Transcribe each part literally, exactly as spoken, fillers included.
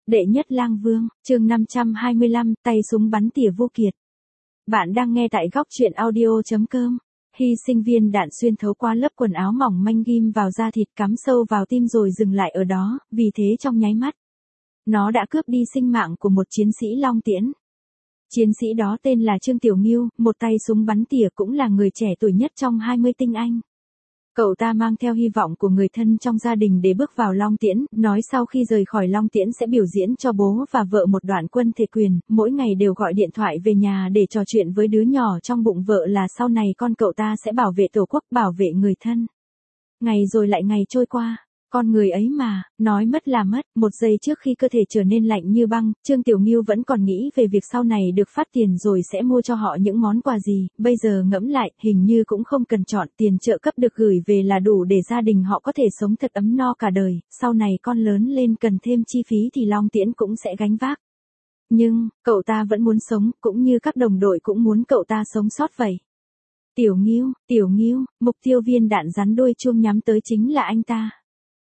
Đệ nhất lang vương, chương năm trăm hai mươi lăm, tay súng bắn tỉa vô kiệt. Bạn đang nghe tại góc truyện audio.com. Hy sinh viên đạn xuyên thấu qua lớp quần áo mỏng manh ghim vào da thịt, cắm sâu vào tim rồi dừng lại ở đó, vì thế trong nháy mắt, nó đã cướp đi sinh mạng của một chiến sĩ Long Tiễn. Chiến sĩ đó tên là Trương Tiểu Ngưu, một tay súng bắn tỉa, cũng là người trẻ tuổi nhất trong hai mươi tinh anh. Cậu ta mang theo hy vọng của người thân trong gia đình để bước vào Long Tiễn, nói sau khi rời khỏi Long Tiễn sẽ biểu diễn cho bố và vợ một đoạn quân thể quyền, mỗi ngày đều gọi điện thoại về nhà để trò chuyện với đứa nhỏ trong bụng vợ là sau này con cậu ta sẽ bảo vệ tổ quốc, bảo vệ người thân. Ngày rồi lại ngày trôi qua. Con người ấy mà, nói mất là mất. Một giây trước khi cơ thể trở nên lạnh như băng, Trương Tiểu Ngưu vẫn còn nghĩ về việc sau này được phát tiền rồi sẽ mua cho họ những món quà gì. Bây giờ ngẫm lại, hình như cũng không cần chọn, tiền trợ cấp được gửi về là đủ để gia đình họ có thể sống thật ấm no cả đời. Sau này con lớn lên cần thêm chi phí thì Long Tiễn cũng sẽ gánh vác. Nhưng, cậu ta vẫn muốn sống, cũng như các đồng đội cũng muốn cậu ta sống sót vậy. Tiểu Ngưu, Tiểu Ngưu, mục tiêu viên đạn rắn đuôi chuông nhắm tới chính là anh ta.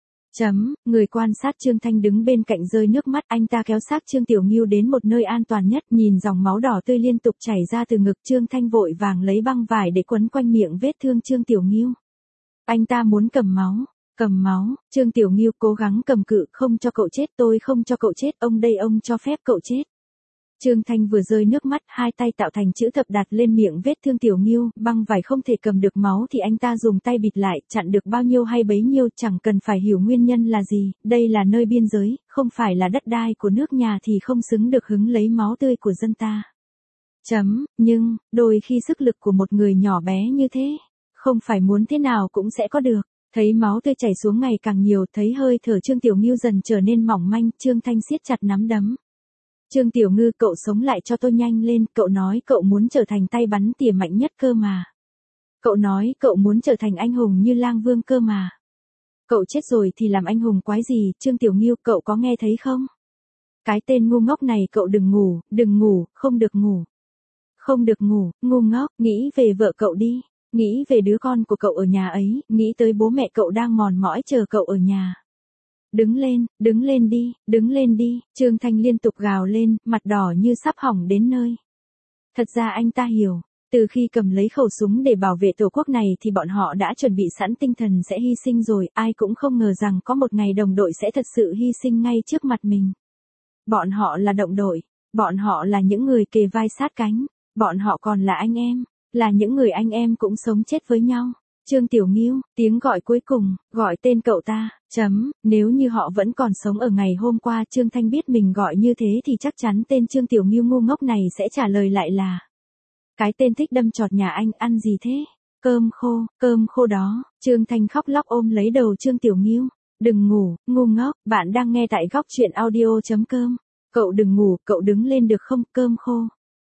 Chấm, người quan sát Trương Thanh đứng bên cạnh rơi nước mắt, anh ta kéo xác Trương Tiểu Ngưu đến một nơi an toàn nhất, nhìn dòng máu đỏ tươi liên tục chảy ra từ ngực, Trương Thanh vội vàng lấy băng vải để quấn quanh miệng vết thương Trương Tiểu Ngưu. Anh ta muốn cầm máu, cầm máu, Trương Tiểu Ngưu cố gắng cầm cự, không cho cậu chết, tôi không cho cậu chết, ông đây ông cho phép cậu chết. Trương Thanh vừa rơi nước mắt, hai tay tạo thành chữ thập đặt lên miệng vết thương Tiểu Ngưu, băng vải không thể cầm được máu thì anh ta dùng tay bịt lại, chặn được bao nhiêu hay bấy nhiêu, chẳng cần phải hiểu nguyên nhân là gì, đây là nơi biên giới, không phải là đất đai của nước nhà thì không xứng được hứng lấy máu tươi của dân ta. Chấm, nhưng, đôi khi sức lực của một người nhỏ bé như thế, không phải muốn thế nào cũng sẽ có được. Thấy máu tươi chảy xuống ngày càng nhiều, thấy hơi thở Trương Tiểu Ngưu dần trở nên mỏng manh, Trương Thanh siết chặt nắm đấm. Trương Tiểu Ngưu, cậu sống lại cho tôi nhanh lên, cậu nói cậu muốn trở thành tay bắn tỉa mạnh nhất cơ mà. Cậu nói cậu muốn trở thành anh hùng như lang vương cơ mà. Cậu chết rồi thì làm anh hùng quái gì, Trương Tiểu Ngưu, cậu có nghe thấy không? Cái tên ngu ngốc này, cậu đừng ngủ, đừng ngủ, không được ngủ. Không được ngủ, ngu ngốc, nghĩ về vợ cậu đi, nghĩ về đứa con của cậu ở nhà ấy, nghĩ tới bố mẹ cậu đang mòn mỏi chờ cậu ở nhà. Đứng lên, đứng lên đi, đứng lên đi, Trương Thanh liên tục gào lên, mặt đỏ như sắp hỏng đến nơi. Thật ra anh ta hiểu, từ khi cầm lấy khẩu súng để bảo vệ tổ quốc này thì bọn họ đã chuẩn bị sẵn tinh thần sẽ hy sinh rồi, ai cũng không ngờ rằng có một ngày đồng đội sẽ thật sự hy sinh ngay trước mặt mình. Bọn họ là đồng đội, bọn họ là những người kề vai sát cánh, bọn họ còn là anh em, là những người anh em cũng sống chết với nhau. Trương Tiểu Ngưu, tiếng gọi cuối cùng, gọi tên cậu ta, chấm, nếu như họ vẫn còn sống ở ngày hôm qua, Trương Thanh biết mình gọi như thế thì chắc chắn tên Trương Tiểu Ngưu ngu ngốc này sẽ trả lời lại là: cái tên thích đâm chọt nhà anh, ăn gì thế? Cơm khô, cơm khô đó. Trương Thanh khóc lóc ôm lấy đầu Trương Tiểu Ngưu. Đừng ngủ, ngu ngốc, bạn đang nghe tại góc truyện audio.com. Cậu đừng ngủ, cậu đứng lên được không, cơm khô.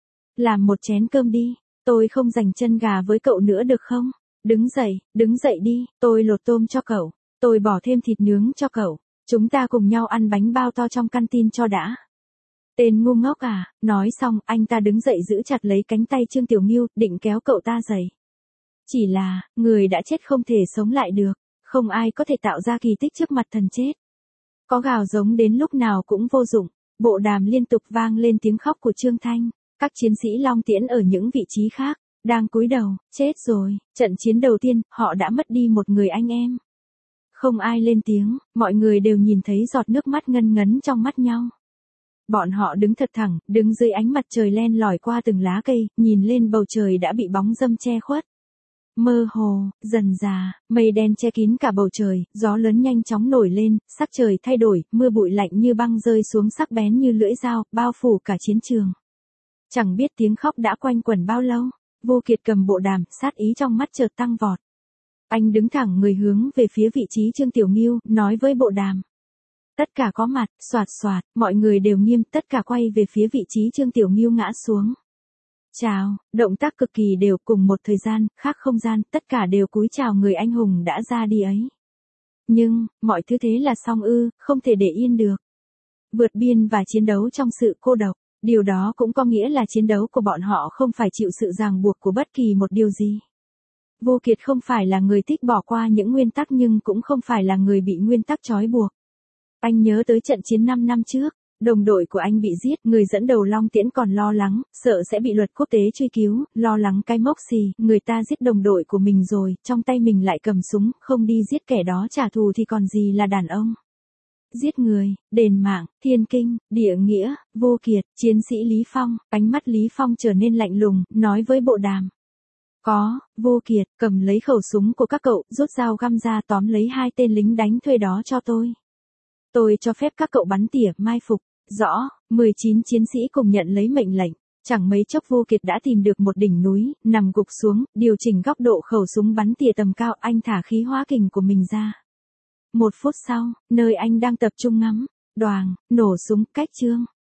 Làm một chén cơm đi, tôi không dành chân gà với cậu nữa được không? Đứng dậy, đứng dậy đi, tôi lột tôm cho cậu, tôi bỏ thêm thịt nướng cho cậu, chúng ta cùng nhau ăn bánh bao to trong căn tin cho đã. Tên ngu ngốc à, nói xong, anh ta đứng dậy giữ chặt lấy cánh tay Trương Tiểu Ngưu, định kéo cậu ta dậy. Chỉ là, người đã chết không thể sống lại được, không ai có thể tạo ra kỳ tích trước mặt thần chết. Có gào giống đến lúc nào cũng vô dụng, bộ đàm liên tục vang lên tiếng khóc của Trương Thanh, các chiến sĩ Long Tiễn ở những vị trí khác đang cúi đầu, chết rồi, trận chiến đầu tiên, họ đã mất đi một người anh em. Không ai lên tiếng, mọi người đều nhìn thấy giọt nước mắt ngân ngấn trong mắt nhau. Bọn họ đứng thật thẳng, đứng dưới ánh mặt trời len lỏi qua từng lá cây, nhìn lên bầu trời đã bị bóng râm che khuất. Mơ hồ, dần dà, mây đen che kín cả bầu trời, gió lớn nhanh chóng nổi lên, sắc trời thay đổi, mưa bụi lạnh như băng rơi xuống sắc bén như lưỡi dao, bao phủ cả chiến trường. Chẳng biết tiếng khóc đã quanh quẩn bao lâu. Vô Kiệt cầm bộ đàm, sát ý trong mắt chợt tăng vọt. Anh đứng thẳng người hướng về phía vị trí Trương Tiểu Ngưu, nói với bộ đàm. Tất cả có mặt, xoạt xoạt, mọi người đều nghiêm, tất cả quay về phía vị trí Trương Tiểu Ngưu ngã xuống. Chào, động tác cực kỳ đều, cùng một thời gian, khác không gian, tất cả đều cúi chào người anh hùng đã ra đi ấy. Nhưng, mọi thứ thế là xong ư, không thể để yên được. Vượt biên và chiến đấu trong sự cô độc. Điều đó cũng có nghĩa là chiến đấu của bọn họ không phải chịu sự ràng buộc của bất kỳ một điều gì. Vô Kiệt không phải là người thích bỏ qua những nguyên tắc nhưng cũng không phải là người bị nguyên tắc trói buộc. Anh nhớ tới trận chiến năm năm trước, Đồng đội của anh bị giết, người dẫn đầu Long Tiễn còn lo lắng, sợ sẽ bị luật quốc tế truy cứu, lo lắng cái mốc xì, người ta giết đồng đội của mình rồi, trong tay mình lại cầm súng, không đi giết kẻ đó trả thù thì còn gì là đàn ông. Giết người, đền mạng, thiên kinh, địa nghĩa, vô kiệt, chiến sĩ Lý Phong, ánh mắt Lý Phong trở nên lạnh lùng, nói với bộ đàm. Có, vô kiệt, cầm lấy khẩu súng của các cậu, rút dao găm ra tóm lấy hai tên lính đánh thuê đó cho tôi. Tôi cho phép các cậu bắn tỉa, mai phục. Rõ, mười chín chiến sĩ cùng nhận lấy mệnh lệnh. Chẳng mấy chốc Vô Kiệt đã tìm được một đỉnh núi, nằm gục xuống, điều chỉnh góc độ khẩu súng bắn tỉa tầm cao, anh thả khí hóa kình của mình ra. Một phút sau, nơi anh đang tập trung ngắm, đoàng, nổ súng, cách chương.